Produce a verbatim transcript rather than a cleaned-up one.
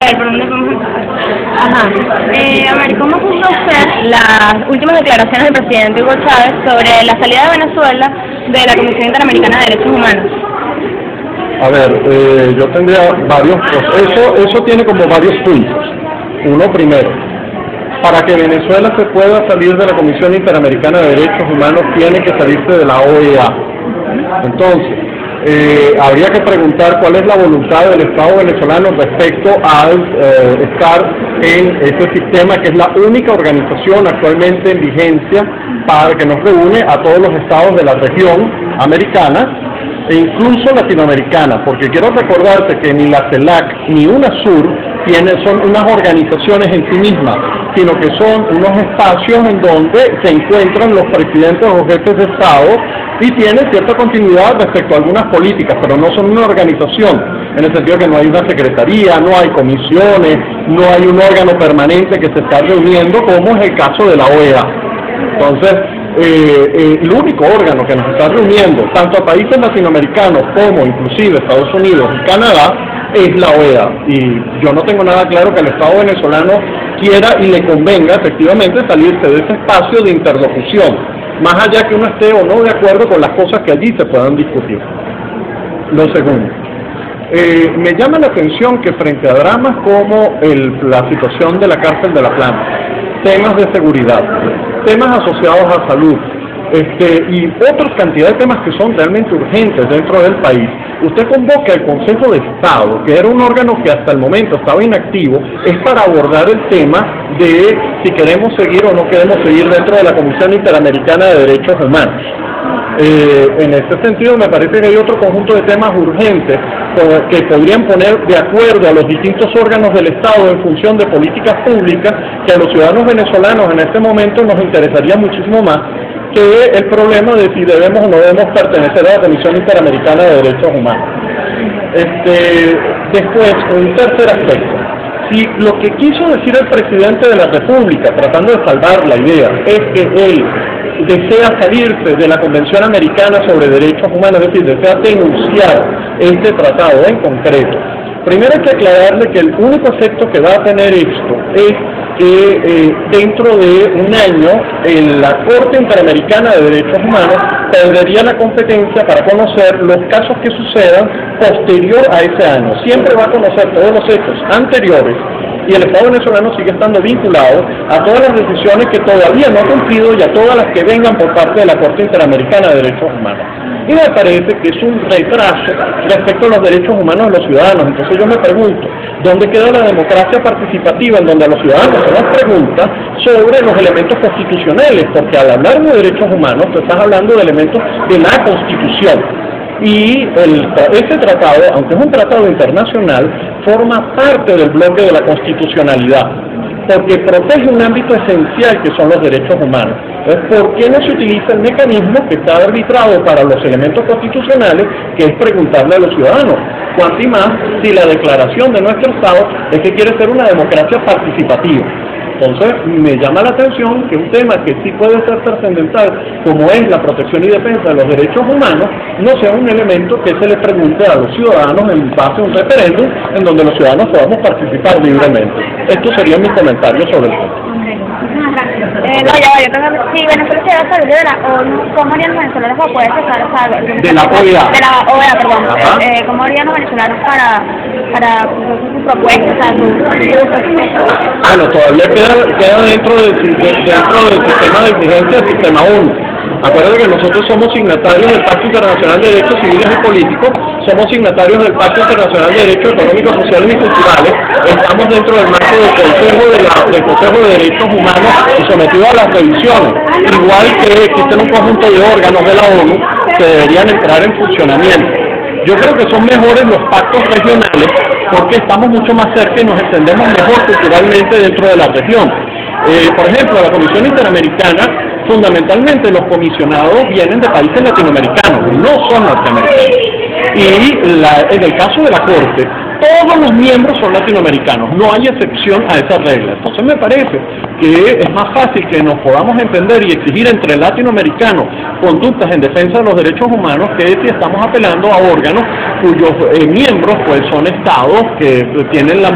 ver, ¿por dónde vamos a empezar? Ajá. Eh, a ver, ¿cómo juzga usted las últimas declaraciones del presidente Hugo Chávez sobre la salida de Venezuela de la Comisión Interamericana de Derechos Humanos? A ver, eh, yo tendría varios, eso, eso tiene como varios puntos. Uno primero, para que Venezuela se pueda salir de la Comisión Interamericana de Derechos Humanos tiene que salirse de la O E A. Entonces, eh, habría que preguntar cuál es la voluntad del Estado venezolano respecto al eh, estar en ese sistema, que es la única organización actualmente en vigencia para que nos reúne a todos los estados de la región americana e incluso latinoamericana, porque quiero recordarte que ni la CELAC ni UNASUR tiene, son unas organizaciones en sí mismas, sino que son unos espacios en donde se encuentran los presidentes o jefes de Estado y tienen cierta continuidad respecto a algunas políticas, pero no son una organización, en el sentido que no hay una secretaría, no hay comisiones, no hay un órgano permanente que se está reuniendo, como es el caso de la O E A. Entonces, Eh, eh, el único órgano que nos está reuniendo, tanto a países latinoamericanos como inclusive Estados Unidos y Canadá, es la O E A. Y yo no tengo nada claro que el Estado venezolano quiera y le convenga efectivamente salirse de ese espacio de interlocución, más allá que uno esté o no de acuerdo con las cosas que allí se puedan discutir. Lo segundo, eh, me llama la atención que frente a dramas como el, la situación de la cárcel de La Planta, temas de seguridad, temas asociados a salud, este, y otras cantidad de temas que son realmente urgentes dentro del país, usted convoca al Consejo de Estado, que era un órgano que hasta el momento estaba inactivo, es para abordar el tema de si queremos seguir o no queremos seguir dentro de la Comisión Interamericana de Derechos Humanos. Eh, en este sentido me parece que hay otro conjunto de temas urgentes que podrían poner de acuerdo a los distintos órganos del Estado en función de políticas públicas que a los ciudadanos venezolanos en este momento nos interesaría muchísimo más que el problema de si debemos o no debemos pertenecer a la Comisión Interamericana de Derechos Humanos. Este, después, un tercer aspecto. Si lo que quiso decir el presidente de la República, tratando de salvar la idea, es que él desea salirse de la Convención Americana sobre Derechos Humanos, es decir, desea denunciar este tratado en concreto, primero hay que aclararle que el único efecto que va a tener esto es que eh, dentro de un año en la Corte Interamericana de Derechos Humanos perdería la competencia para conocer los casos que sucedan posterior a ese año. Siempre va a conocer todos los hechos anteriores y el Estado venezolano sigue estando vinculado a todas las decisiones que todavía no ha cumplido y a todas las que vengan por parte de la Corte Interamericana de Derechos Humanos. Y me parece que es un retraso respecto a los derechos humanos de los ciudadanos. Entonces yo me pregunto, ¿dónde queda la democracia participativa en donde a los ciudadanos se nos pregunta sobre los elementos constitucionales? Porque al hablar de derechos humanos, tú estás hablando de elementos de la Constitución. Y el, ese tratado, aunque es un tratado internacional, forma parte del bloque de la constitucionalidad, porque protege un ámbito esencial que son los derechos humanos. Entonces, ¿por qué no se utiliza el mecanismo que está arbitrado para los elementos constitucionales, que es preguntarle a los ciudadanos? Cuanto y más si la declaración de nuestro Estado es que quiere ser una democracia participativa. Entonces, me llama la atención que un tema que sí puede ser trascendental, como es la protección y defensa de los derechos humanos, no sea un elemento que se le pregunte a los ciudadanos en base a un referéndum en donde los ciudadanos podamos participar libremente. Estos serían mis comentarios sobre el tema. Eh, no, ya va, yo creo que si Venezuela se va a salir de la ONU, ¿cómo harían los venezolanos para poder cesar, o sea, de la O E A? De la O E A, perdón. Eh, ¿Cómo harían los venezolanos para, para sus propuestas, o sea, sus... Bueno, todavía queda, queda dentro, de, de, dentro del sistema de exigencia del sistema ONU. Acuérdense que nosotros somos signatarios del Pacto Internacional de Derechos Civiles y Políticos, somos signatarios del Pacto Internacional de Derechos Económicos, Sociales y Culturales, estamos dentro del marco del Consejo de, la, del Consejo de Derechos Humanos y sometidos a las revisiones, igual que existen un conjunto de órganos de la ONU que deberían entrar en funcionamiento. Yo creo que son mejores los pactos regionales porque estamos mucho más cerca y nos extendemos mejor culturalmente dentro de la región. Eh, por ejemplo, la Comisión Interamericana, fundamentalmente los comisionados vienen de países latinoamericanos, no son norteamericanos. Y la, en el caso de la Corte, todos los miembros son latinoamericanos, no hay excepción a esa regla. Entonces me parece que es más fácil que nos podamos entender y exigir entre latinoamericanos conductas en defensa de los derechos humanos que si estamos apelando a órganos cuyos eh, miembros pues son estados que tienen la